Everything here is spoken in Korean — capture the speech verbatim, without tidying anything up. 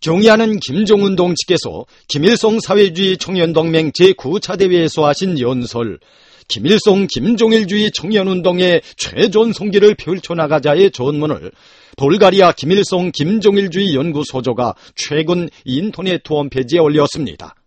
경의하는 김정은동 측에서 김일성 사회주의 청년동맹 제구 차 대회에서 하신 연설, 김일성 김종일주의 청년운동의 최전성기를 펼쳐나가자의 전문을 불가리아 김일성 김종일주의 연구소조가 최근 인터넷 홈페이지에 올렸습니다.